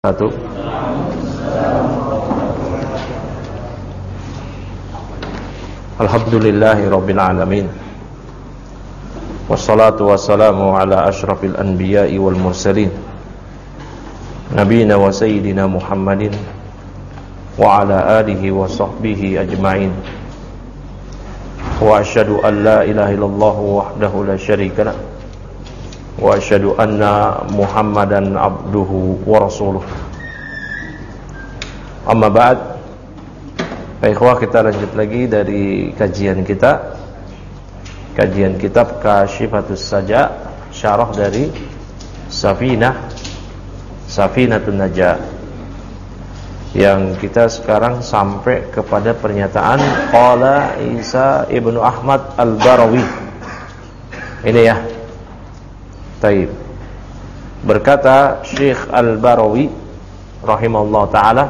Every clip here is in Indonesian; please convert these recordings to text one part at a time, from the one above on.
Satu. Alhamdulillahi Rabbil Alamin. Wassalatu wassalamu ala ashrafil anbiya'i wal mursalin, Nabiyina wa sayyidina Muhammadin wa ala alihi wa sahbihi ajma'in. Wa asyhadu an la ilaha illallah wahdahu la syarika lah, wa asyhadu anna Muhammadan abduhu wa rasuluh. Amma ba'd. Ikhwah, kita lanjut lagi dari kajian kita, kajian kitab Kashifatus Saja, syarah dari Safinatun Najah, yang kita sekarang sampai kepada pernyataan qala Isa ibnu Ahmad al-Barawi. Ini ya. Taib. Berkata Syekh Al-Barawi rahimahullah ta'ala,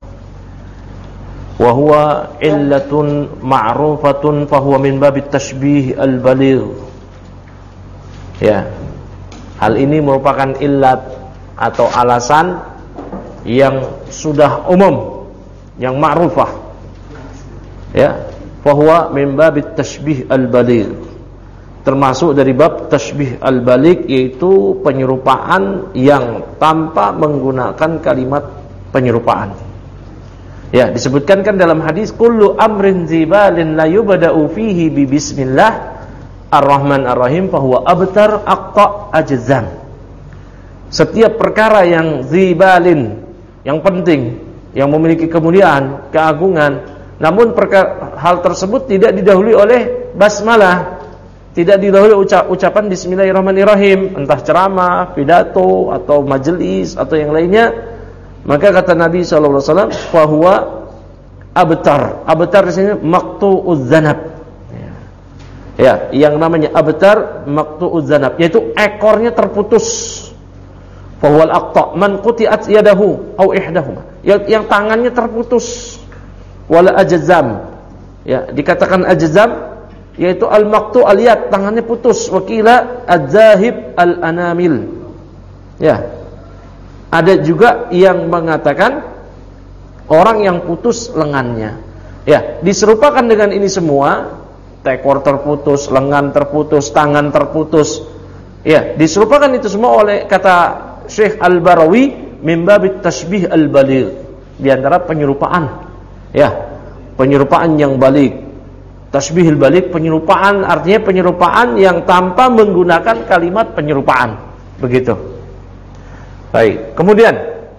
wa huwa illatun ma'rufatun fahuwa min babit tashbih al-baligh. Ya. Hal ini merupakan illat atau alasan yang sudah umum, yang ma'rufah. Ya, fahuwa min babit tashbih al-baligh. Termasuk dari bab tashbih al-baligh, yaitu penyerupaan yang tanpa menggunakan kalimat penyerupaan. Ya, disebutkan kan dalam hadis, kullu amrin zibalin la yubda'u fihi bi bismillah ar-rahman ar-rahim fahuwa abtar aqta ajzam. Setiap perkara yang zibalin, yang penting, yang memiliki kemuliaan, keagungan, namun hal tersebut tidak didahului oleh basmalah, tidak didahului ucapan bismillahirrahmanirrahim, entah ceramah, pidato, atau majelis, atau yang lainnya, maka kata Nabi SAW, fahuwa abtar. Abtar di sini maqtu'uz zanab. Ya, yang namanya abtar maqtu'uz zanab, yaitu ekornya terputus. Fahuwal aqta man quti'at yadahu au ihdahuma. Yang tangannya terputus. Wala ajzam. Ya, dikatakan ajzam yaitu al-maqtu' al-yad, tangannya putus. Wakila az-zahib al-anamil. Ya. Ada juga yang mengatakan orang yang putus lengannya. Ya, diserupakan dengan ini semua, ekor terputus, lengan terputus, tangan terputus. Ya, diserupakan itu semua oleh kata Syekh Al-Barawi min babit tashbih al-baligh, di antara penyerupaan. Ya, penyerupaan yang baligh. Tashbih al-baligh, penyerupaan artinya penyerupaan yang tanpa menggunakan kalimat penyerupaan. Begitu. Baik, kemudian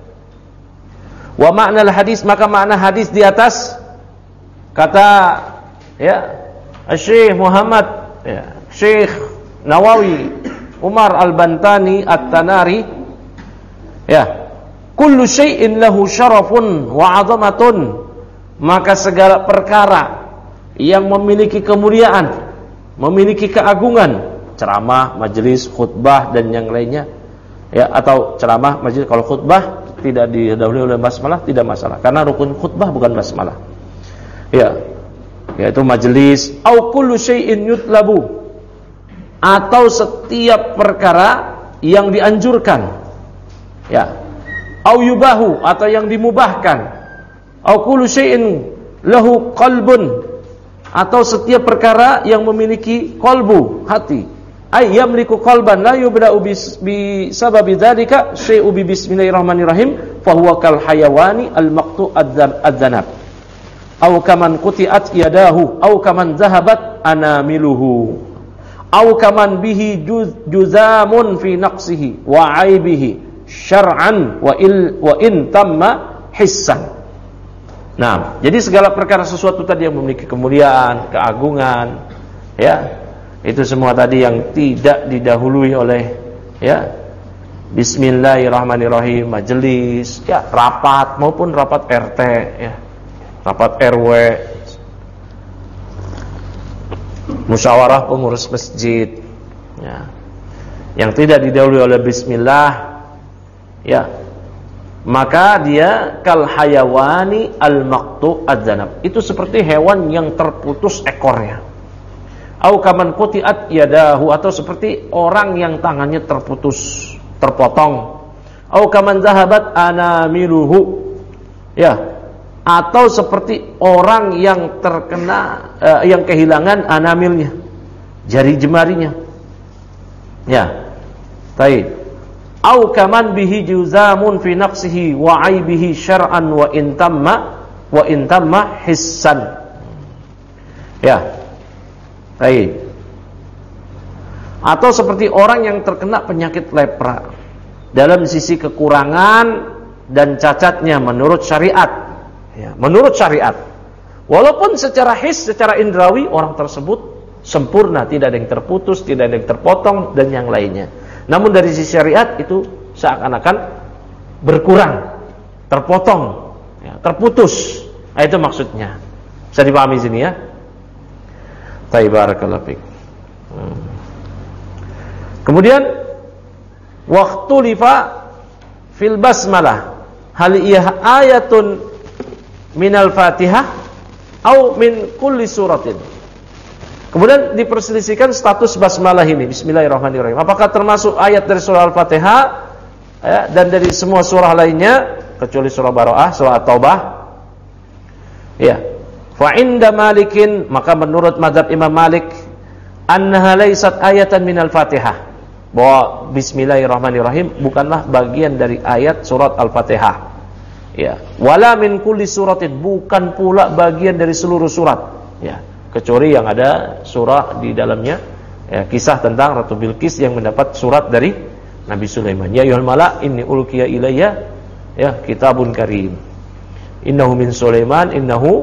wa makna hadis, maka makna hadis di atas kata ya Syekh Muhammad ya, Syekh Nawawi Umar Al-Bantani At-Tanari, ya, kullu syai'in lahu syarafun wa 'azamatun, maka segala perkara yang memiliki kemuliaan, memiliki keagungan, ceramah, majelis, khutbah dan yang lainnya. Ya, atau ceramah, majelis, kalau khutbah tidak didahului oleh basmalah tidak masalah, karena rukun khutbah bukan basmalah. Ya, yaitu majelis, au kullu syai'in yutlabu, atau setiap perkara yang dianjurkan. Ya, au yubahu, atau yang dimubahkan. Au kullu syai'in lahu qalbun, atau setiap perkara yang memiliki qalbu, hati. Ay yamliku qalban la yubda'u bi sababi dzalika syai'u bi bismillahirrahmanirrahim fa huwa kal hayawani al maqtu' adzanab aw kaman quti'at yadahu aw kaman zahabat anamiluhu aw kaman bihi juzamun fi naqsihi wa aibihi syar'an wa in tamma hissan. Nah, jadi segala perkara sesuatu tadi yang memiliki kemuliaan, keagungan, ya, itu semua tadi yang tidak didahului oleh ya bismillahirrahmanirrahim, majelis, ya, rapat maupun rapat RT, ya, rapat RW, musyawarah pengurus masjid, ya, yang tidak didahului oleh bismillah, ya, maka dia kal hayawani al maqtu' adzanab, itu seperti hewan yang terputus ekornya. Au kaman quti'at yadahu, atau seperti orang yang tangannya terputus, terpotong. Au kaman zahabat anamiluhu. Ya. Atau seperti orang yang terkena yang kehilangan anamilnya, jari jemarinya. Ya. Baik. Au kaman bihi juzamun fi nafsihi wa aibihi syar'an wa intamma hissan. Ya. Baik. Atau seperti orang yang terkena penyakit lepra dalam sisi kekurangan dan cacatnya menurut syariat. Ya, menurut syariat. Walaupun secara his, secara indrawi orang tersebut sempurna, tidak ada yang terputus, tidak ada yang terpotong dan yang lainnya. Namun dari sisi syariat itu seakan-akan berkurang, terpotong, ya, terputus. Nah, itu maksudnya. Bisa dipahami sini ya. Barakallahu fiik. Kemudian waktu lifa fil basmalah hal iya ayatun minal Fatihah au min kulli suratin. Kemudian diperselisihkan status basmalah ini, bismillahirrahmanirrahim. Apakah termasuk ayat dari surah Al-Fatihah ya, dan dari semua surah lainnya kecuali surah Bara'ah, surah At-Taubah? Ya. Fa inda Malikin, maka menurut mazhab Imam Malik, annaha laysat ayatan minal Fatihah. Bahwa bismillahirrahmanirrahim bukanlah bagian dari ayat surat Al-Fatihah. Ya, wala min kulli suratin, bukan pula bagian dari seluruh surat. Ya, kecuali yang ada surah di dalamnya, ya, kisah tentang Ratu Bilqis yang mendapat surat dari Nabi Sulaiman. Ya ayyuhal mala inni ulqiya ilayya ya kitabun karim. Innahu min Sulaiman innahu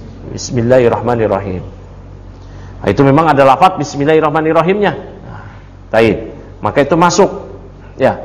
bismillahirrahmanirrahim. Nah, itu memang ada lafaz bismillahirrahmanirrahimnya. Baik, maka itu masuk. Ya.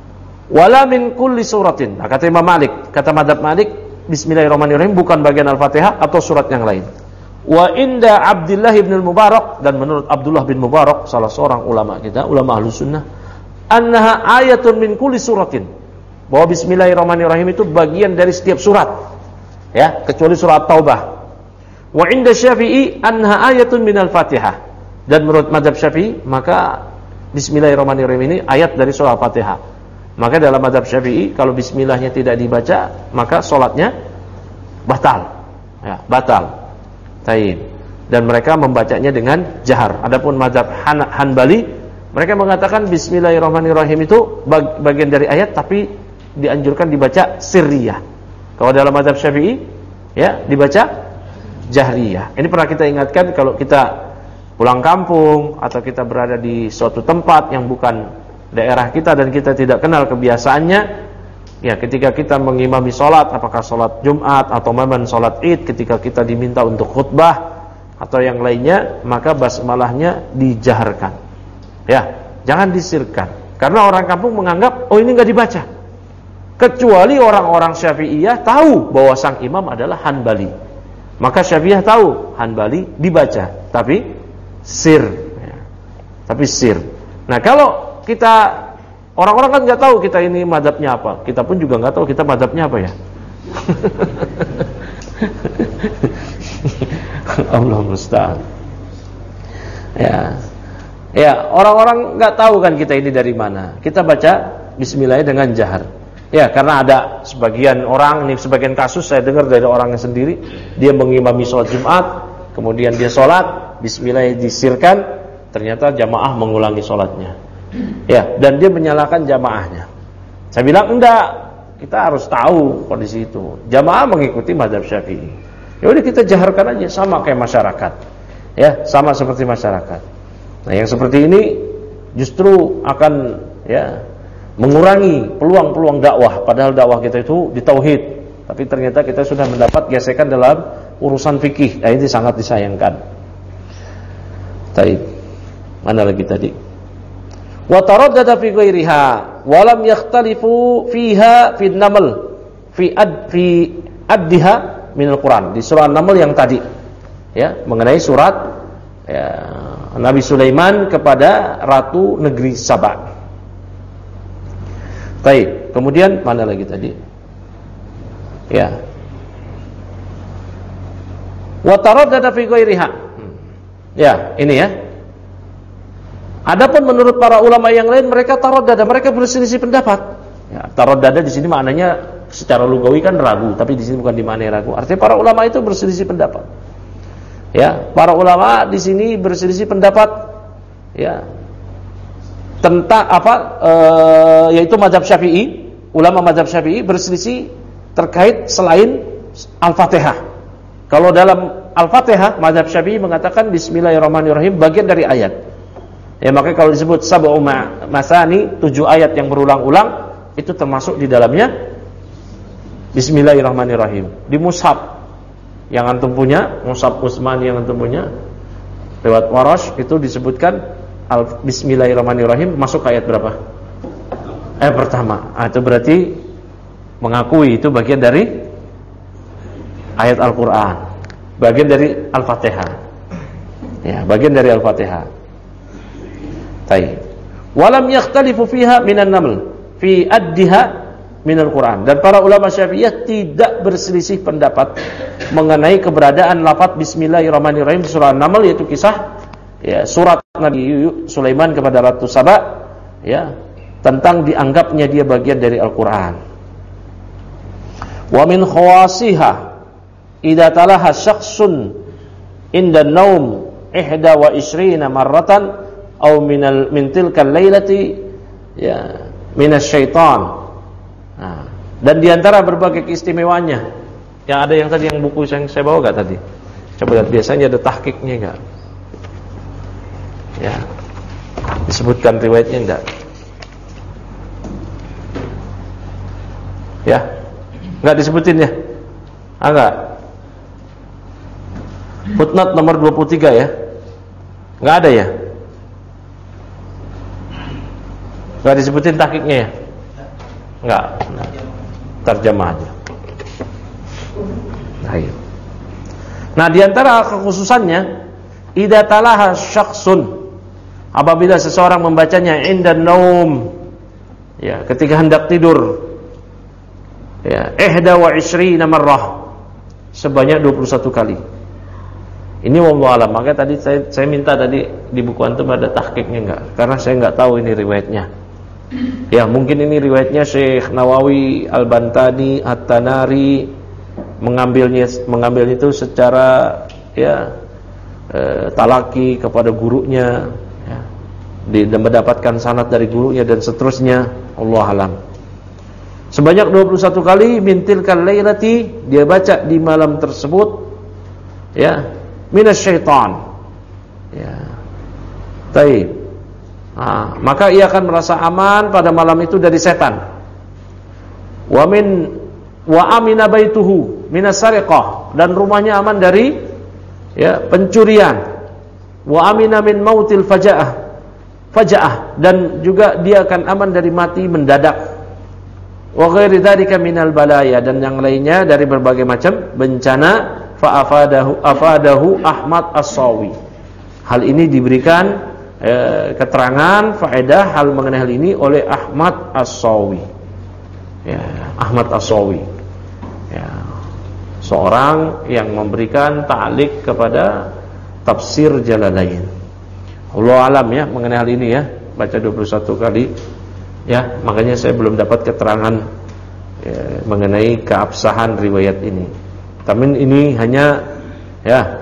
Wala min kulli suratin. Nah, kata Imam Malik, kata mazhab Malik, bismillahirrahmanirrahim bukan bagian Al-Fatihah atau surat yang lain. Wa inda Abdullah bin Mubarak, dan menurut Abdullah bin Mubarak, salah seorang ulama kita, ulama Ahlus Sunnah, annaha ayatun min kulli suratin. Bahwa bismillahirrahmanirrahim itu bagian dari setiap surat. Ya, kecuali surat Taubah. Wa inda Syafi'i annaha ayatun min Al-Fatihah. Dan menurut mazhab Syafi'i, maka bismillahirrahmanirrahim ini ayat dari surah Al-Fatihah. Maka dalam mazhab Syafi'i, kalau bismillahnya tidak dibaca, maka sholatnya batal. Ya, batal. Taib. Dan mereka membacanya dengan jahar. Adapun mazhab Hanbali, mereka mengatakan bismillahirrahmanirrahim itu bagian dari ayat, tapi dianjurkan dibaca sirriyah. Kalau dalam mazhab Syafi'i, ya, dibaca jahriyah. Ini pernah kita ingatkan kalau kita pulang kampung atau kita berada di suatu tempat yang bukan daerah kita dan kita tidak kenal kebiasaannya, ya, ketika kita mengimami sholat, apakah sholat Jumat atau memang sholat Id, ketika kita diminta untuk khutbah atau yang lainnya, maka basmalahnya dijaharkan, ya, jangan disirkan. Karena orang kampung menganggap, oh ini nggak dibaca. Kecuali orang-orang Syafi'iyah tahu bahwa sang imam adalah Hanbali, maka Syafi'iyah tahu Hanbali dibaca, tapi sir, ya. Tapi sir. Nah, kalau kita, orang-orang kan nggak tahu kita ini mazhabnya apa. Kita pun juga nggak tahu kita mazhabnya apa ya. Allah musta'an. Ya, ya, orang-orang nggak tahu kan kita ini dari mana. Kita baca Bismillah dengan jahar. Ya, karena ada sebagian orang, ini sebagian kasus saya dengar dari orangnya sendiri, dia mengimami sholat Jumat, kemudian dia sholat, Bismillah disirkan, ternyata jamaah mengulangi sholatnya. Ya, dan dia menyalahkan jamaahnya. Saya bilang enggak, kita harus tahu kondisi itu. Jamaah mengikuti mazhab Syafi'i. Ya udah kita jaharkan aja, sama kayak masyarakat. Ya, sama seperti masyarakat. Nah, yang seperti ini justru akan, ya, mengurangi peluang-peluang dakwah. Padahal dakwah kita itu di tauhid, tapi ternyata kita sudah mendapat gesekan dalam urusan fikih. Nah, ini sangat disayangkan. Baik. Mana lagi tadi? Wa taraddada fi ghairiha wa lam yakhtalifu fiha fi an-naml fi addiha min al-Quran. Di surah An-Naml yang tadi, ya, mengenai surat, ya, Nabi Sulaiman kepada ratu negeri Saba. Baik, kemudian mana lagi tadi? Ya. Wa taraddada fi ghairiha. Ya, ini ya. Adapun menurut para ulama yang lain, mereka taraddada, mereka berselisih pendapat. Ya, taraddada di sini maknanya secara lugawi kan ragu, tapi di sini bukan dimaknai ragu. Artinya para ulama itu berselisih pendapat. Ya, para ulama di sini berselisih pendapat ya tentang apa yaitu mazhab Syafi'i. Ulama mazhab Syafi'i berselisih terkait selain Al-Fatihah. Kalau dalam Al-Fatihah mazhab Syafi'i mengatakan bismillahirrahmanirrahim bagian dari ayat. Ya, makanya kalau disebut sab'u masani, 7 ayat yang berulang-ulang, itu termasuk di dalamnya bismillahirrahmanirrahim. Di mushaf yang antum punya, mushaf Utsmani yang antum punya, lewat Warash itu disebutkan bismillahirrahmanirrahim masuk ayat berapa? Pertama. Itu berarti mengakui itu bagian dari ayat Al-Qur'an, bagian dari Al-Fatihah. Ya, bagian dari Al-Fatihah. Baik. Walam yakhtalifu fiha minan naml fi addiha minal Quran. Dan para ulama Syafi'iyah tidak berselisih pendapat mengenai keberadaan lafaz bismillahirrahmanirrahim di surah An-Naml, yaitu kisah ya surat Nabi Sulaiman kepada Ratu Saba ya tentang dianggapnya dia bagian dari Al-Qur'an. Wa min khawasiha idza talaha syakhsun inda an-naum 21 marratan aw min tilkal lailati ya minasyaitan. Nah, dan diantara berbagai keistimewanya, yang ada yang tadi yang buku yang saya bawa gak tadi? Coba lihat, biasanya ada tahqiqnya enggak? Ya, disebutkan riwayatnya enggak? Ya, enggak disebutin ya? Enggak. Footnote nomor 23 ya? Enggak ada ya? Enggak disebutin tahqiqnya ya? Enggak. Terjemah aja. Nah, di antara kekhususannya idza talaha syakhsun, apabila seseorang membacanya indan naum, ya, ketika hendak tidur, ya, 21 marrah, sebanyak 21 kali. Ini wallahu alam. Maka tadi saya minta tadi di buku antum ada tahqiqnya enggak? Karena saya enggak tahu ini riwayatnya. Ya, mungkin ini riwayatnya Syekh Nawawi, Al-Bantani, At-Tanari mengambil itu secara ya talaki kepada gurunya ya, dan mendapatkan sanad dari gurunya dan seterusnya. Allah alam. Sebanyak 21 kali mintilkal lailati, dia baca di malam tersebut ya minasyaitan. Ya. Baik. Nah, maka ia akan merasa aman pada malam itu dari setan. Wa amina baituhu minas sariqah, dan rumahnya aman dari ya pencurian. Wa amina min mautil fajaah, dan juga dia akan aman dari mati mendadak. Wa ghairi dzalika minal balaya, dan yang lainnya dari berbagai macam bencana. Fa afadahu Ahmad As-Sawi. Hal ini diberikan keterangan faedah hal mengenai hal ini oleh Ahmad As-Sawi. Ya, Ahmad As-Sawi. Ya, seorang yang memberikan ta'liq kepada tafsir Jalalain. Allah alam ya mengenai hal ini ya, baca 21 kali. Ya, makanya saya belum dapat keterangan mengenai keabsahan riwayat ini. Tapi ini hanya ya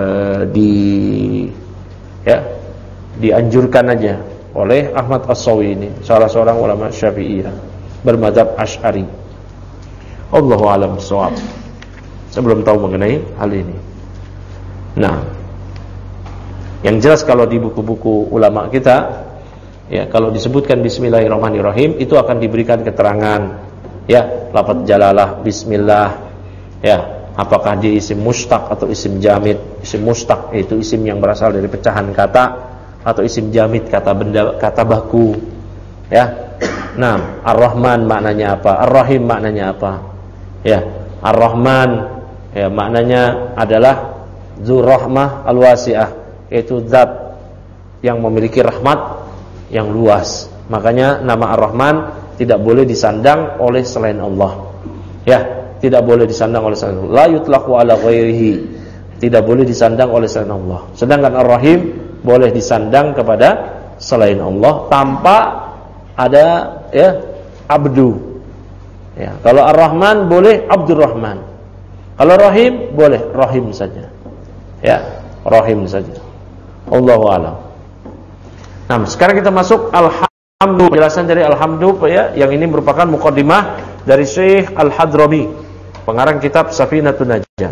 dianjurkan aja oleh Ahmad As-Sawi ini, salah seorang ulama Syafi'iyah bermadzhab Asy'ari. Allahu a'lam bishawab. Saya belum tahu mengenai hal ini. Nah, yang jelas kalau di buku-buku ulama kita ya, kalau disebutkan bismillahirrahmanirrahim itu akan diberikan keterangan ya, lafaz jalalah bismillah ya, apakah dia isim mustaq atau isim jamid. Isim mustaq yaitu isim yang berasal dari pecahan kata, atau isim jamid kata benda, kata baku ya. Nah, Ar-Rahman maknanya apa? Ar-Rahim maknanya apa? Ya, Ar-Rahman ya maknanya adalah Dzur-Rahmah Al-Wasi'ah, yaitu zat yang memiliki rahmat yang luas. Makanya nama Ar-Rahman tidak boleh disandang oleh selain Allah. Ya, tidak boleh disandang oleh selain Allah. La yutlaqu ala ghairihi, tidak boleh disandang oleh selain Allah. Sedangkan Ar-Rahim boleh disandang kepada selain Allah tanpa ada ya abdu. Ya, kalau Ar-Rahman boleh Abdurrahman. Kalau Rahim boleh Rahim saja. Ya, Rahim saja. Allahu a'lam. Nah, sekarang kita masuk alhamdu, penjelasan dari alhamdu ya, yang ini merupakan muqaddimah dari Syekh Al-Hadrami, pengarang kitab Safinatun Najah.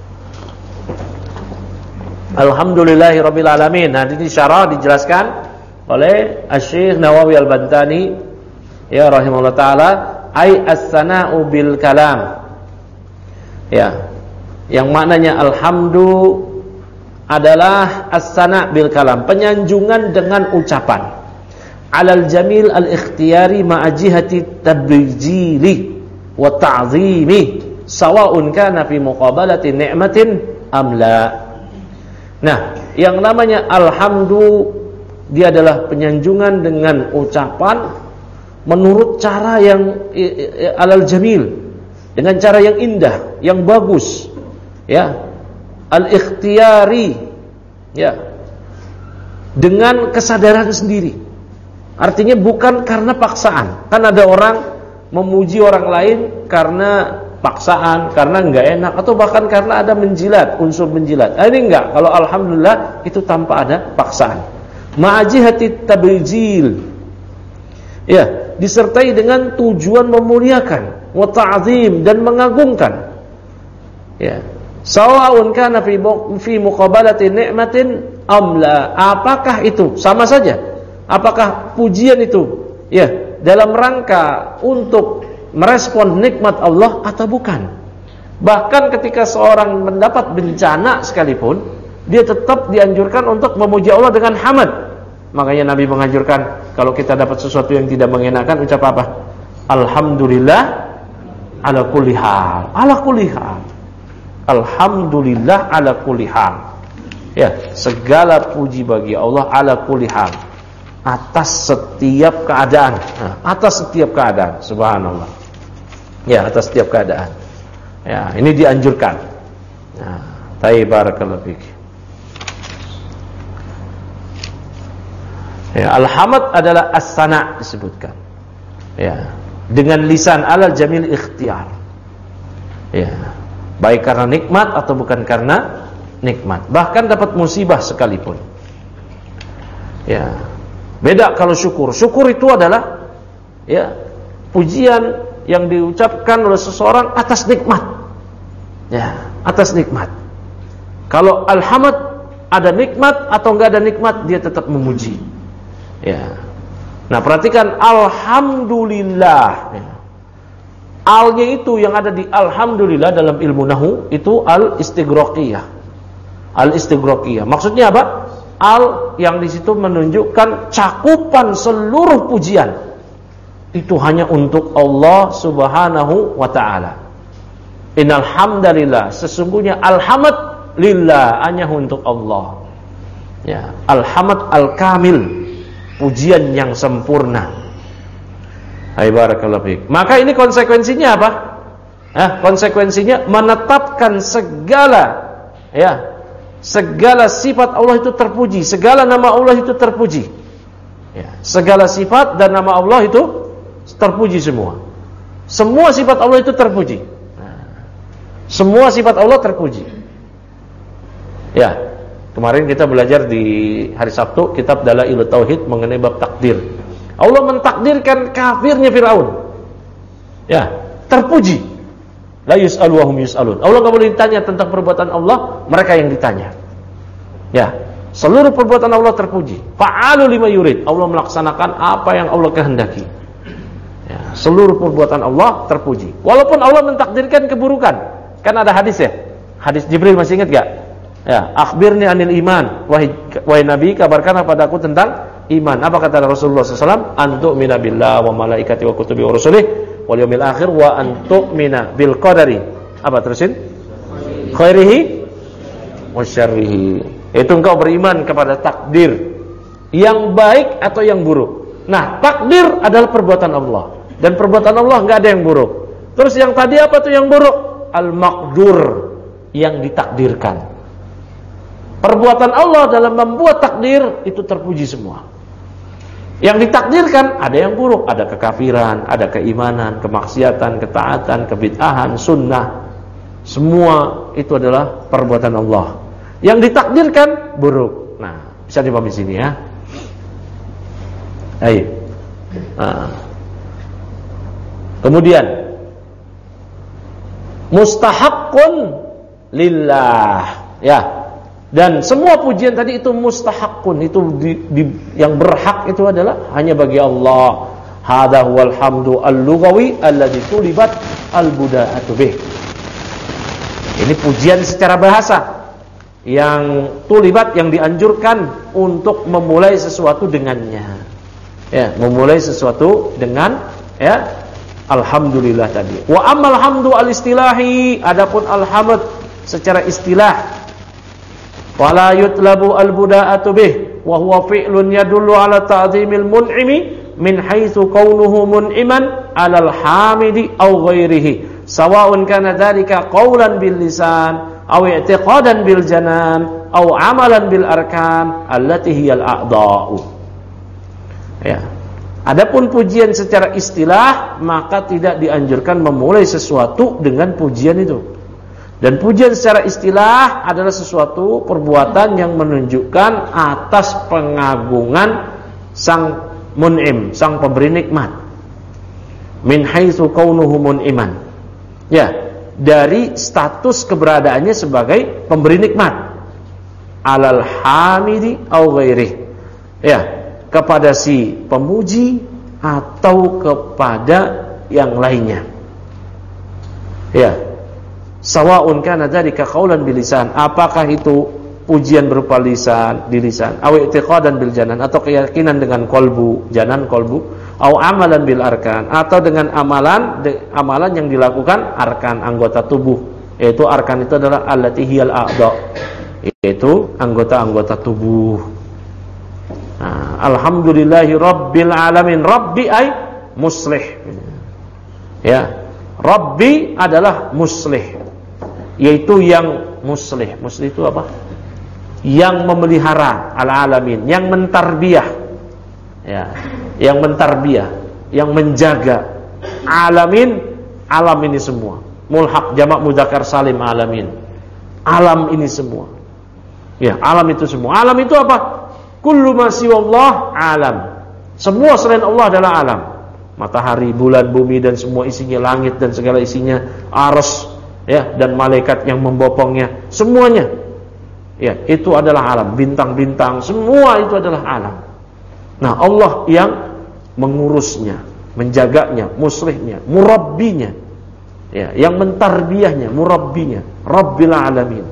Alhamdulillahirabbil alamin. Nah, ini syarah dijelaskan oleh Asy-Syaikh Nawawi Al-Bantani ya rahimahullah taala, ai as-sana'u bil kalam. Ya. Yang maknanya alhamdu adalah as-sana' bil kalam, penyanjungan dengan ucapan. Alal jamil al-ikhtiyari ma'a jihati tabjili wa ta'zimi sawa'un kana fi muqabalati ni'matin am la. Nah, yang namanya alhamdu dia adalah penyanjungan dengan ucapan menurut cara yang alal jamil, dengan cara yang indah, yang bagus, ya, al-ikhtiyari, ya, dengan kesadaran sendiri. Artinya bukan karena paksaan. Kan ada orang memuji orang lain karena paksaan, karena enggak enak, atau bahkan karena ada menjilat, unsur menjilat. Ini enggak. Kalau alhamdulillah itu tanpa ada paksaan. Ma'ajihati tabjil, ya, disertai dengan tujuan memuliakan, wa ta'zim, dan mengagungkan. Ya. Sawa'un kana fi muqabalati ni'matin am la. Apakah itu sama saja? Apakah pujian itu ya dalam rangka untuk merespon nikmat Allah atau bukan? Bahkan ketika seorang mendapat bencana sekalipun, dia tetap dianjurkan untuk memuji Allah dengan hamd. Makanya Nabi menganjurkan kalau kita dapat sesuatu yang tidak mengenakan, ucap apa? Alhamdulillah ala kulli hal. Ala kulli hal. Alhamdulillah ala kulli hal. Ya, segala puji bagi Allah ala kulli hal, atas setiap keadaan. Nah, atas setiap keadaan, subhanallah. Ya, atas setiap keadaan. Ya, ini dianjurkan. Nah, barakallahu fiik. Ya, alhamd adalah as-sana' disebutkan. Ya, dengan lisan alal jamil ikhtiyar. Ya, baik karena nikmat atau bukan karena nikmat. Bahkan dapat musibah sekalipun. Ya. Beda kalau syukur. Syukur itu adalah ya pujian yang diucapkan oleh seseorang atas nikmat. Ya, atas nikmat. Kalau alhamd ada nikmat atau enggak ada nikmat, dia tetap memuji. Ya. Nah, perhatikan alhamdulillah. Ya. Al-nya itu yang ada di alhamdulillah dalam ilmu nahwu itu al-istighraqiyah. Al-istighraqiyah. Maksudnya apa? Al yang di situ menunjukkan cakupan seluruh pujian itu hanya untuk Allah Subhanahu wa taala. Innal hamdalillah, sesungguhnya alhamdulillah hanya untuk Allah. Ya, alhamd al-kamil, pujian yang sempurna. Hai barakallahu fiik. Maka ini konsekuensinya apa? Konsekuensinya menetapkan segala sifat Allah itu terpuji, segala nama Allah itu terpuji. Ya, segala sifat dan nama Allah itu terpuji semua. Semua sifat Allah itu terpuji. Nah, semua sifat Allah terpuji. Ya, kemarin kita belajar di hari Sabtu kitab Dalailut Tauhid mengenai bab takdir. Allah mentakdirkan kafirnya Firaun. Ya, terpuji. La yus'alu wa hum yus'alun. Allah enggak boleh ditanya tentang perbuatan Allah, mereka yang ditanya. Ya, seluruh perbuatan Allah terpuji. Fa'alu lima yurid. Allah melaksanakan apa yang Allah kehendaki. Ya, seluruh perbuatan Allah terpuji. Walaupun Allah mentakdirkan keburukan. Kan ada hadis ya? Hadis Jibril, masih ingat enggak? Ya, akhbirni anil iman. Wahai Nabi, kabarkan padaku tentang iman. Apa kata Rasulullah SAW? Antu'mina billah wa malaikati wa kutubi wa rusulih wal yaumil akhir wa antu'mina bil qadari. Apa terusin? Khairihi wa syarrihi. Itu engkau beriman kepada takdir yang baik atau yang buruk. Nah, takdir adalah perbuatan Allah, dan perbuatan Allah enggak ada yang buruk. Terus yang tadi apa tuh yang buruk? Al-maqdur, yang ditakdirkan. Perbuatan Allah dalam membuat takdir itu terpuji semua. Yang ditakdirkan ada yang buruk, ada kekafiran, ada keimanan, kemaksiatan, ketaatan, kebid'ahan, sunnah. Semua itu adalah perbuatan Allah. Yang ditakdirkan buruk. Nah, bisa dipahami sini ya. Ayo. Kemudian mustahaqqun lillah, ya. Dan semua pujian tadi itu mustahaqqun, itu yang berhak itu adalah hanya bagi Allah. Hadza huwal hamdu al-lughawi alladzi tulibat al-buda'atu bih. Ini pujian secara bahasa yang tulibat, yang dianjurkan untuk memulai sesuatu dengannya. Ya, memulai sesuatu dengan ya alhamdulillah tadi. Wa ammal hamdu al-istilahi, adapun alhamd secara istilah, wala yutlabu al-buda'atu bih wa huwa fi'lun yadullu ala ta'zimil mun'imi min haitsu kaunuhu mun'iman 'alal hamidi aw ghairihi sawa'un kana dzalika qawlan bil lisan aw i'tiqadan bil janan aw 'amalan bil arkan allati hiyal a'dha'u. Ya. Adapun pujian secara istilah, maka tidak dianjurkan memulai sesuatu dengan pujian itu. Dan pujian secara istilah adalah sesuatu perbuatan yang menunjukkan atas pengagungan sang mun'im, sang pemberi nikmat. Min haitsu kaunuhu mun'iman. Ya, dari status keberadaannya sebagai pemberi nikmat. Alal hamidi au ghairih. Ya, kepada si pemuji atau kepada yang lainnya. Ya. Sawa'un kana dzalika qaulan bil lisan, apakah itu pujian berupa lisan, di lisan, aw i'tiqadan bil janan, atau keyakinan dengan kolbu, janan kolbu, aw amalan bil arkan, atau dengan amalan yang dilakukan arkan, anggota tubuh, yaitu arkan itu adalah allati hiyal a'dha, yaitu anggota-anggota tubuh. Nah, alhamdulillahi rabbil alamin. Rabbi ay muslih. Ya, Rabbi adalah muslih, yaitu yang muslih. Muslih itu apa? Yang memelihara al-alamin, yang mentarbiyah. Ya, yang mentarbiyah, yang menjaga alamin, alam ini semua. Mulhaq jamak mudzakkar salim alamin. Alam ini semua. Ya, alam itu semua. Alam itu apa? Kullu ma siwallah alam. Semua selain Allah adalah alam. Matahari, bulan, bumi dan semua isinya, langit dan segala isinya, arsy, ya, dan malaikat yang membopongnya, semuanya. Ya, itu adalah alam, bintang-bintang, semua itu adalah alam. Nah, Allah yang mengurusnya, menjaganya, muslihnya, murabbinya. Ya, yang mentarbiyahnya, murabbinya, Rabbil alamin.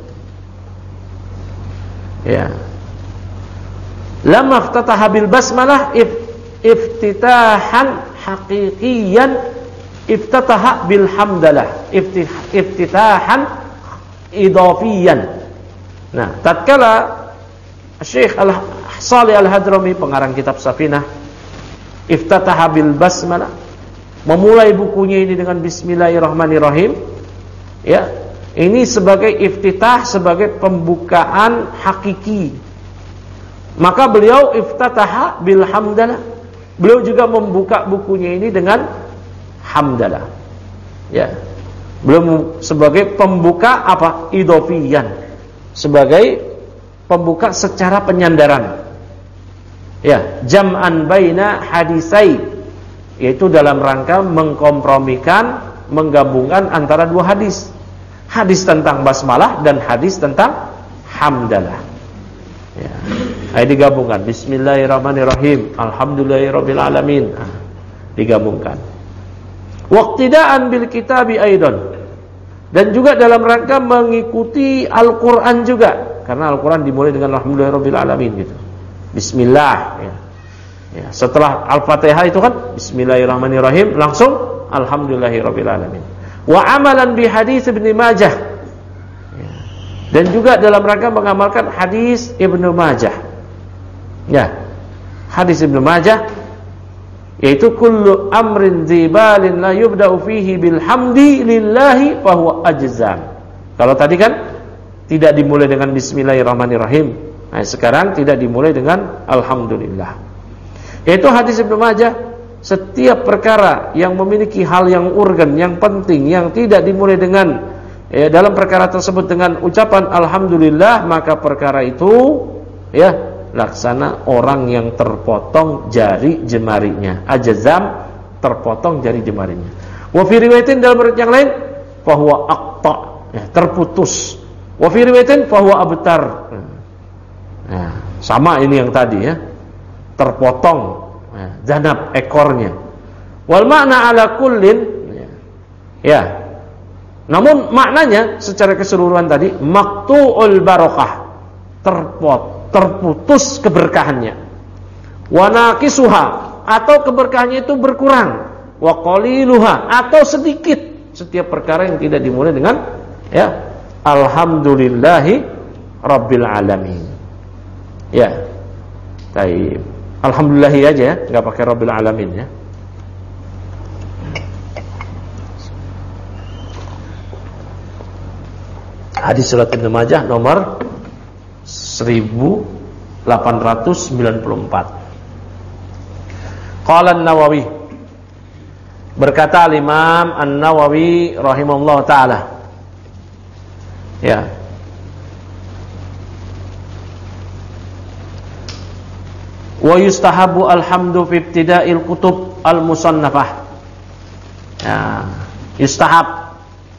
Ya. Lamma iftataha bil basmalah iftitahan haqiqiyan, iftataha bil hamdalah iftitahan idafiyan. Nah, tatkala Syekh Shalih Al-Hadrami, pengarang kitab Safinah, iftataha bil basmalah, memulai bukunya ini dengan bismillahirrahmanirrahim, ya, ini sebagai iftitah, sebagai pembukaan hakiki. Maka beliau iftataha bil hamdalah. Beliau juga membuka bukunya ini dengan hamdalah. Ya. Beliau sebagai pembuka apa? Idofiyan. Sebagai pembuka secara penyandaran. Ya, jam'an baina hadisai, yaitu dalam rangka mengkompromikan, menggabungkan antara dua hadis. Hadis tentang basmalah dan hadis tentang hamdalah. Ya. Ini digabungkan, bismillahirrahmanirrahim, alhamdulillahirabbil alamin. Digabungkan. Waqtidaan bil kitabi aidan. Dan juga dalam rangka mengikuti Al-Qur'an juga, karena Al-Qur'an dimulai dengan alhamdulillahirabbil alamin gitu. Bismillah, ya. Ya, setelah Al-Fatihah itu kan bismillahirrahmanirrahim, langsung alhamdulillahirabbil alamin. Wa amalan bi hadits Ibnu Majah. Ya. Dan juga dalam rangka mengamalkan hadis Ibnu Majah. Ya, hadis Ibnu Majah, yaitu kullu amrin dzibalin la yubda'u fihi bil hamdi lillahi fa huwa ajzam. Kalau tadi kan tidak dimulai dengan bismillahirrahmanirrahim. Nah, sekarang tidak dimulai dengan alhamdulillah. Itu hadis Ibnu Majah, setiap perkara yang memiliki hal yang urgen, yang penting, yang tidak dimulai dengan dalam perkara tersebut dengan ucapan alhamdulillah, maka perkara itu laksana orang yang terpotong jari jemarinya. Ajzam, terpotong jari jemarinya. Wa fi riwayatin, dalam riwayat yang lain, fahuwa aqta, terputus. Wa fi riwayatin fahuwa abtar. Sama ini yang tadi terpotong zanab ekornya. Wal makna ala kullin, namun maknanya secara keseluruhan tadi maqtu'ul barakah, terputus keberkahannya. Wa naqisuha, atau keberkahannya itu berkurang. Wa qaliluha, atau sedikit. Setiap perkara yang tidak dimulai dengan alhamdulillahi rabbil alamin. Baik. Alhamdulillahi aja enggak pakai rabbil alamin Hadis surat Ibnu Majah nomor 1894. Qala An-Nawawi, berkata Al-Imam An-Nawawi rahimahullah taala, wa yustahabu alhamdu fi ibtida'il kutub al-musannafah. Yustahab,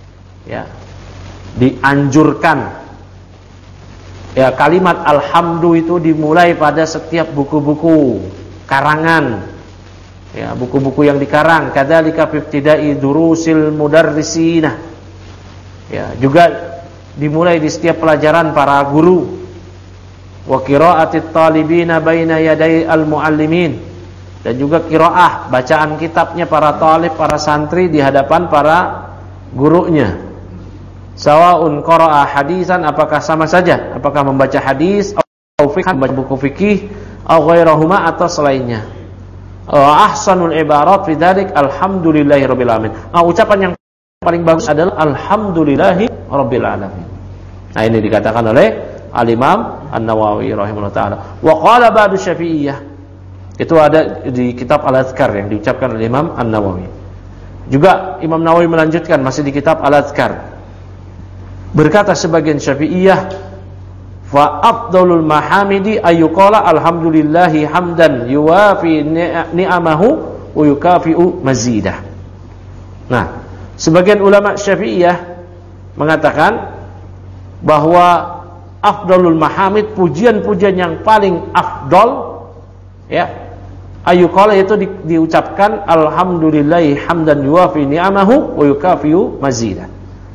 dianjurkan kalimat alhamdu itu dimulai pada setiap buku-buku karangan, buku-buku yang dikarang. Kadzalika fi ibtida'i durusil mudarrisina, juga dimulai di setiap pelajaran para guru. Wa qira'atit talibina baina yaday al-muallimin, dan juga qiraah, bacaan kitabnya para talib, para santri di hadapan para gurunya. Sawaun qara'a hadisan, apakah sama saja, apakah membaca hadis atau fikih, membaca buku fikih, atau ghairahuma, atau selainnya. Ahsanul ibarat fi dzalik alhamdulillahi rabbil alamin. Ucapan yang paling bagus adalah alhamdulillahi rabbil alamin. Ini dikatakan oleh Al-Imam An-Nawawi rahimahullah ta'ala. Wa qala ba'du Syafi'iyah, itu ada di kitab Al-Adhkar yang diucapkan oleh Imam An-Nawawi. Juga Imam Nawawi melanjutkan masih di kitab Al-Adhkar, berkata sebagian Syafi'iyah, fa afdalul mahamidi ayyuqala alhamdulillahi hamdan yuwafi ni'amahu wa yukafi'u mazidah. Sebagian ulama Syafi'iyah mengatakan bahwa afdalul mahamid, pujian-pujian yang paling afdal, ayyuqala, itu diucapkan alhamdulillahi hamdan yuwafi ni'amahu wa yukafi'u mazidah.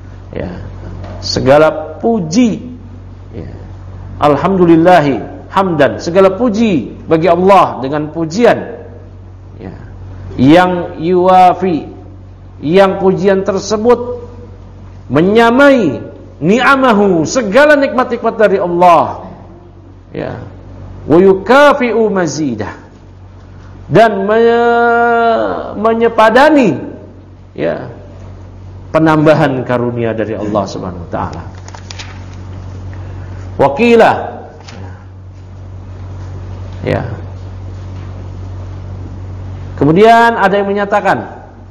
Segala puji, alhamdulillahi hamdan, segala puji bagi Allah dengan pujian yang yuwafi, yang pujian tersebut menyamai ni'amahu, segala nikmat-nikmat dari Allah, wa yukafi'u mazidah, dan menyepadani penambahan karunia dari Allah Subhanahu wa taala. Wakilah, kemudian ada yang menyatakan,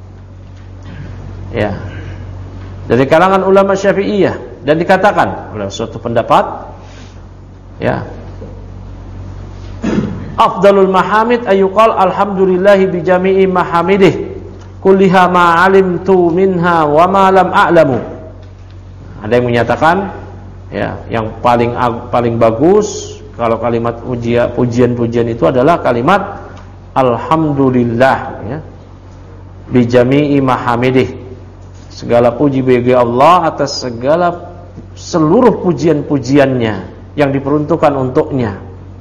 dari kalangan ulama Syafi'iyah, dan dikatakan oleh suatu pendapat, afdalul mahamid ayyuqal alhamdulillahi bi jami'i mahamidih kulliha ma 'alimtu minha wa ma lam a'lamu. Ada yang menyatakan, yang paling bagus kalau kalimat pujian-pujian itu adalah kalimat alhamdulillah, bi jami'i mahamidih, segala puji bagi Allah atas seluruh pujian-pujiannya yang diperuntukkan untuknya.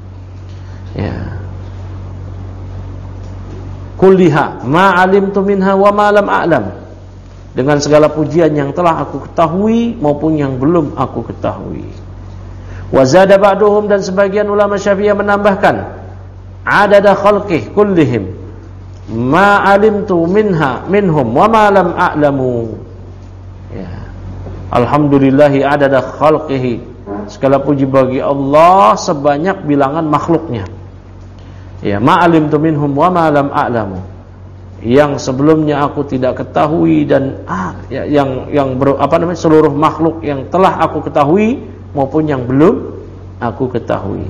Kulliha ma 'alimtu minha wa ma lam a'lam, dengan segala pujian yang telah aku ketahui maupun yang belum aku ketahui. Wa zada ba'duhum, dan sebagian ulama Syafi'iyah menambahkan, adada khalqih kullihim ma 'alimtu minhum wa ma lam a'lamu. Alhamdulillahi adada khalqihi, segala puji bagi Allah sebanyak bilangan makhluknya. Ya, ma'alimtu minhum wa ma lam a'lamu. Yang sebelumnya aku tidak ketahui dan seluruh makhluk yang telah aku ketahui maupun yang belum aku ketahui.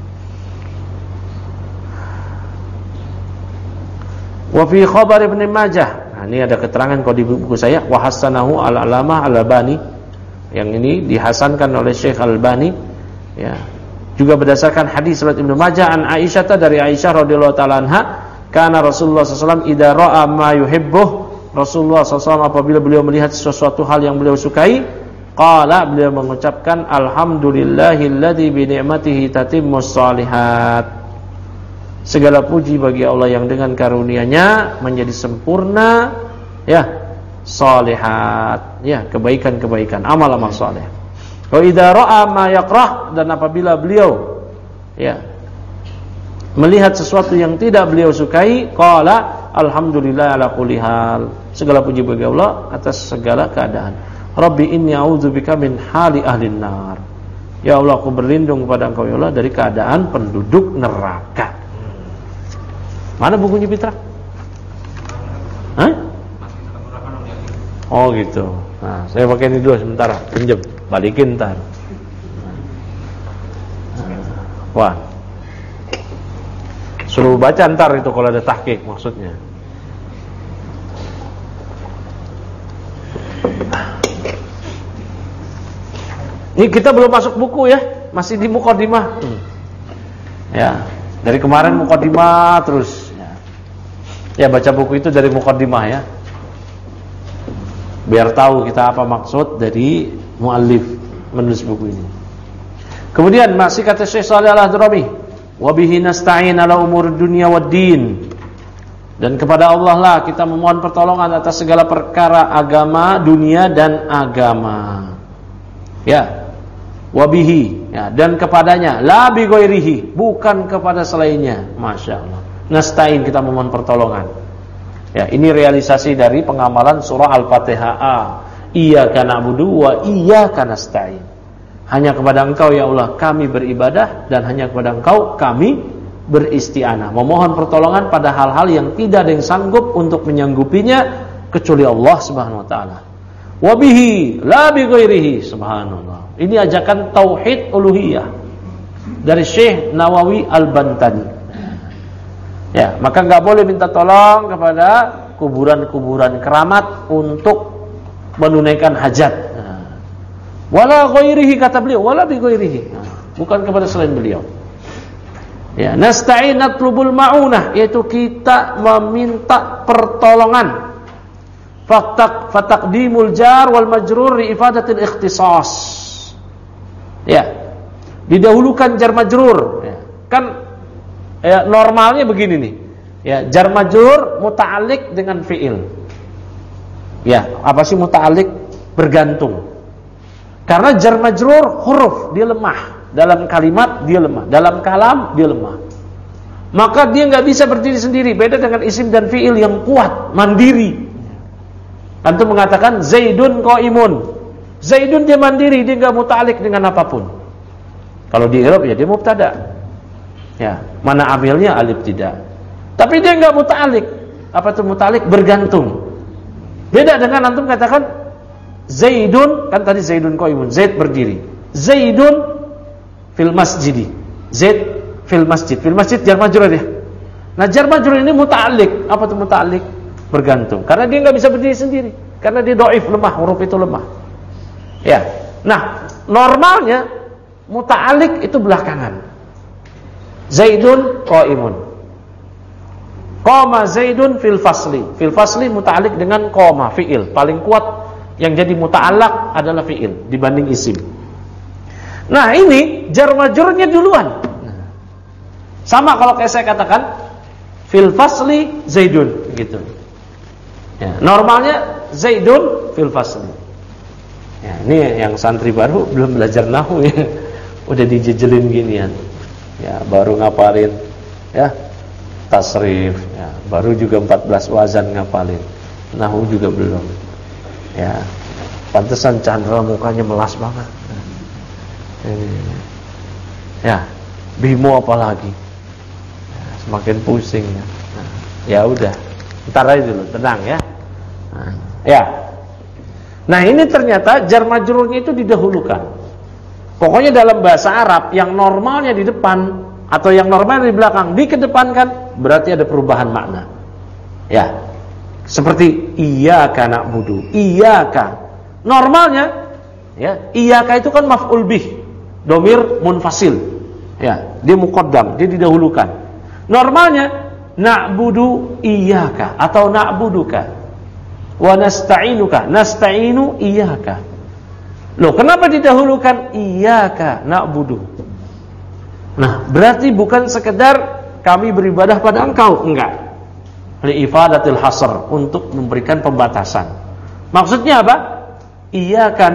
Wa fi khabar Ibnu Majah. Nah, ini ada keterangan kalau di buku saya, wa hasanahu al-Alamah Al-Albani. Yang ini dihasankan oleh Syekh Al-Albani, ya. Juga berdasarkan hadis riwayat Ibnu Majah an Aisyah, dari Aisyah radhiyallahu taala anha, kana Rasulullah sallallahu alaihi wasallam idza ra'a ma yuhibbuh. Rasulullah sallallahu apabila beliau melihat sesuatu hal yang beliau sukai, qala, beliau mengucapkan alhamdulillahilladzi bi ni'matihi tatimmus shalihat. Segala puji bagi Allah yang dengan karunia-Nya menjadi sempurna, ya, shalihat, ya, kebaikan-kebaikan, amal-amal saleh. Wa idza ra'a ma yakrah, dan apabila beliau, ya, melihat sesuatu yang tidak beliau sukai, qala alhamdulillah ala kulli hal. Segala puji bagi Allah atas segala keadaan. Rabbi inni a'udzubika min hali ahlin nar. Ya Allah, aku berlindung kepada Engkau ya Allah dari keadaan penduduk neraka. Mana bukunya Pitra? Hah? Oh gitu. Nah, saya pakai ini dulu sementara, pinjam, balikin ntar. Wah, suruh baca ntar itu kalau ada tahqiq maksudnya. Ini kita belum masuk buku ya, masih di muqaddimah. Ya, dari kemarin muqaddimah terus. Ya, baca buku itu dari muqaddimah ya. Biar tahu kita apa maksud dari muallif menulis buku ini. Kemudian masih kata Syekh Shalih Al-Hadrami, wa bihi nasta'in ala umur dunya wad din. Dan kepada Allah lah kita memohon pertolongan atas segala perkara agama, dunia dan agama. Ya. Wa bihi, ya, dan kepadanya, la bi ghairihi, bukan kepada selainnya. Masyaallah. Nasta'in, kita memohon pertolongan. Ya, ini realisasi dari pengamalan surah Al-Fatihah. Iyyaka na'budu wa iyyaka nasta'in. Hanya kepada Engkau ya Allah kami beribadah, dan hanya kepada Engkau kami beristi'anah, memohon pertolongan pada hal-hal yang tidak ada yang sanggup untuk menyanggupinya kecuali Allah Subhanahu wa taala. Wa bihi la bi ghairihi, subhanallah. Ini ajakan tauhid uluhiyah dari Syekh Nawawi Al-Bantani. Ya, maka enggak boleh minta tolong kepada kuburan-kuburan keramat untuk menunaikan hajat. Wala ghairihi, kata beliau, wala bi ghairihi, bukan kepada selain beliau. Ya, nasta'in natlubul ma'unah, yaitu kita meminta pertolongan. Fataqdimul jar wal majrur li ifadatil ikhtisas. Ya, didahulukan jar majrur. Ya, kan ya, normalnya begini nih. Ya, jar majrur muta'alliq dengan fi'il. Ya, apa sih muta'alliq? Bergantung. Karena jar majrur huruf, dia lemah. Dalam kalimat dia lemah, dalam kalam dia lemah. Maka dia enggak bisa berdiri sendiri, beda dengan isim dan fi'il yang kuat, mandiri. Antum mengatakan Zaidun qaimun. Zaidun dia mandiri, dia enggak muta'alliq dengan apapun. Kalau di i'rab ya dia mubtada. Ya, mana amilnya alif tidak. Tapi dia enggak muta'alliq. Apa itu muta'alliq? Bergantung. Beda dengan antum katakan Zaidun, kan tadi Zaidun qaimun, Zaid berdiri. Zaidun fil masjidi. Zaid fil masjid. Fil masjid jar majrur ya. Nah, jar majrur ini muta'alliq. Apa itu muta'alliq? Bergantung. Karena dia enggak bisa berdiri sendiri. Karena dia dhaif, lemah, huruf itu lemah. Ya. Nah, normalnya muta'alliq itu belakangan. Zaidun qaimun. Qama Zaidun fil fasli. Fil fasli muta'alliq dengan qama, fi'il. Paling kuat yang jadi muta'allaq adalah fi'il dibanding isim. Nah, ini jar majrurnya duluan. Sama kalau kayak saya katakan fil fasli Zaidun gitu. Ya, normalnya Zaidun fil fasli. Ya, ini yang santri baru belum belajar nahwu ya. Udah dijejelin ginian. Ya, baru ngapalin ya tasrif, ya, baru juga 14 wazan ngapalin. Nahwu juga belum. Ya. Pantesan Chandra mukanya melas banget. Ya, Bimo apalagi. semakin pusing ya. Ya udah, ntar aja dulu, tenang ya. Ya. Nah ini ternyata jar majrurnya itu didahulukan. Pokoknya dalam bahasa Arab yang normalnya di depan atau yang normalnya di belakang dikedepankan, berarti ada perubahan makna. Ya. Seperti iyyaka na'budu, iyyaka. Normalnya ya, iyyaka itu kan maf'ul bih, dhamir munfasil. Ya, dia muqaddam, dia didahulukan. Normalnya na'budu iyyaka atau na'buduka. Wa nasta'inuka, nasta'inu iyyaka. Loh, kenapa didahulukan iyyaka na'budu? Nah, berarti bukan sekedar kami beribadah pada engkau, enggak. Li'ifadatil hasr, untuk memberikan pembatasan. Maksudnya apa? Iyyaka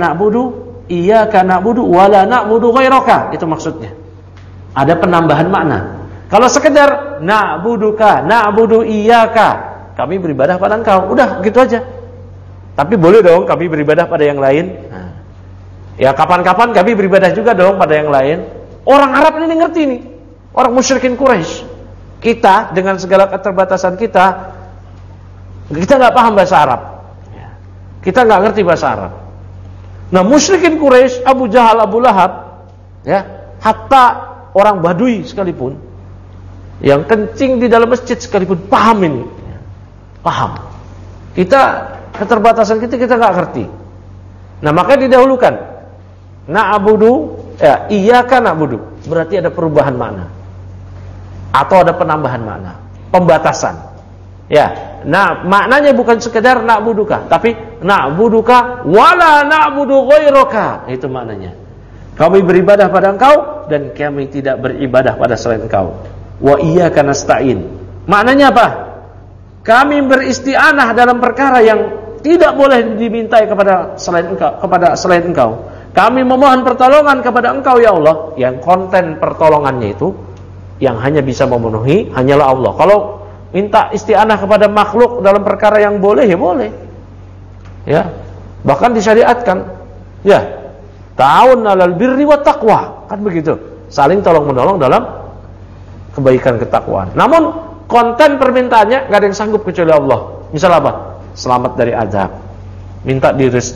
na'budu wa la na'budu ghairaka. Itu maksudnya. Ada penambahan makna. Kalau sekedar na'buduka, na'budu iyyaka, kami beribadah pada engkau, udah gitu aja. Tapi boleh dong kami beribadah pada yang lain. Nah, ya kapan-kapan kami beribadah juga dong pada yang lain. Orang Arab ini ngerti nih, orang musyrikin Quraisy. Kita dengan segala keterbatasan kita nggak paham bahasa Arab. Kita nggak ngerti bahasa Arab. Nah musyrikin Quraisy, Abu Jahal, Abu Lahab, ya, hatta orang Badui sekalipun, yang kencing di dalam masjid sekalipun paham ini. Paham. Kita keterbatasan kita nggak ngerti. Nah, makanya didahulukan. Na'budu, ya, iyyaka na'budu. Berarti ada perubahan makna. Atau ada penambahan makna, pembatasan. Ya. Nah, maknanya bukan sekedar na'buduka, tapi na'buduka wala na'budu ghairaka. Itu maknanya. Kami beribadah pada engkau dan kami tidak beribadah pada selain engkau. Wa iyyaka nasta'in. Maknanya apa? Kami beristi'anah dalam perkara yang tidak boleh dimintai kepada selain engkau. Kami memohon pertolongan kepada engkau ya Allah, yang konten pertolongannya itu yang hanya bisa memenuhi hanyalah Allah. Kalau minta isti'anah kepada makhluk dalam perkara yang boleh, ya boleh. Ya. Bahkan disyariatkan. Ya. Ta'awun 'alal birri wat taqwa. Kan begitu. Saling tolong-menolong dalam kebaikan ketakwaan. Namun konten permintaannya nggak ada yang sanggup kecuali Allah. Misal apa? Selamat dari azab. Minta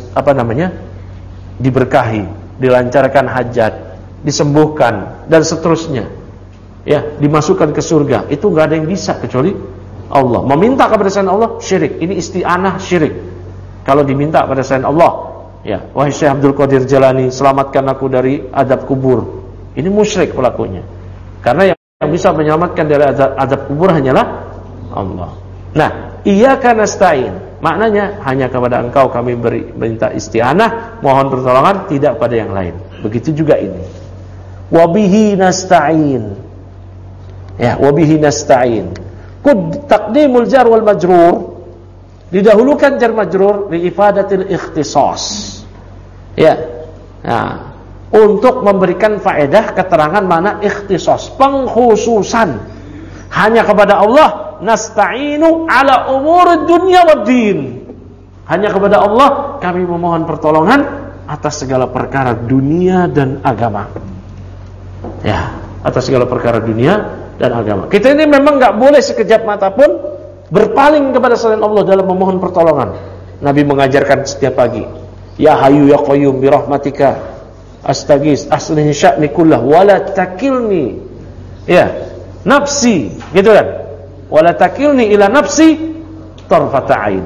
diberkahi, dilancarkan hajat, disembuhkan dan seterusnya. Ya, dimasukkan ke surga. Itu nggak ada yang bisa kecuali Allah. Meminta kepada selain Allah syirik. Ini isti'anah syirik. Kalau diminta kepada selain Allah, ya, wahai Syekh Abdul Qadir Jalani, selamatkan aku dari azab kubur. Ini musyrik pelakunya. Karena yang bisa menyelamatkan dari azab kubur hanyalah Allah. Nah, iyyaka nasta'in, maknanya hanya kepada engkau kami minta isti'anah, mohon pertolongan, tidak pada yang lain. Begitu juga ini. Wa bihi nasta'in. Ya, wa bihi nasta'in. Taqdimul jar wal majrur, didahulukan jar majrur li ifadatil ikhtisas. Ya. Nah, untuk memberikan faedah keterangan mana ikhtisas, pengkhususan. Hanya kepada Allah nasta'inu ala umur dunya wad din. Hanya kepada Allah kami memohon pertolongan atas segala perkara dunia dan agama. Ya, atas segala perkara dunia dan agama. Kita ini memang enggak boleh sekejap mata pun berpaling kepada selain Allah dalam memohon pertolongan. Nabi mengajarkan setiap pagi, ya hayyu ya qayyum bi rahmatika astaghis aslih sya'ni kullah wala takilni ya nafsi, gitu kan, wala takilni ila nafsi tarfata ain.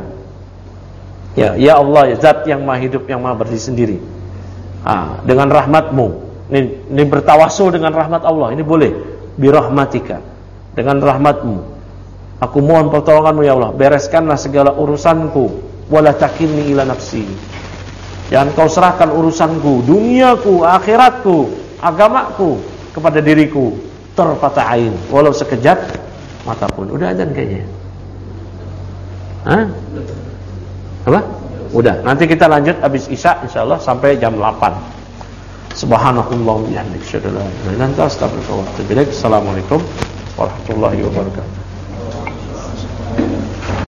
Ya Allah, ya zat yang maha hidup, yang maha berdiri sendiri. Dengan rahmatmu, ini bertawasul dengan rahmat Allah, ini boleh. Bi rahmatika, dengan rahmatmu aku mohon pertolonganmu ya Allah, bereskanlah segala urusanku, wala takilni ila nafsi, jangan kau serahkan urusanku, duniaku, akhiratku, agamaku kepada diriku, tarfata ain, walau sekejap mata pun. Udah azan kayaknya. Apa? Udah, nanti kita lanjut habis Isya insyaallah sampai jam 8. Subhanallah wa bihamdihi, asyhadu an la ilaha illa anta, astaghfiruka wa atubu ilaik. Assalamualaikum warahmatullahi wabarakatuh.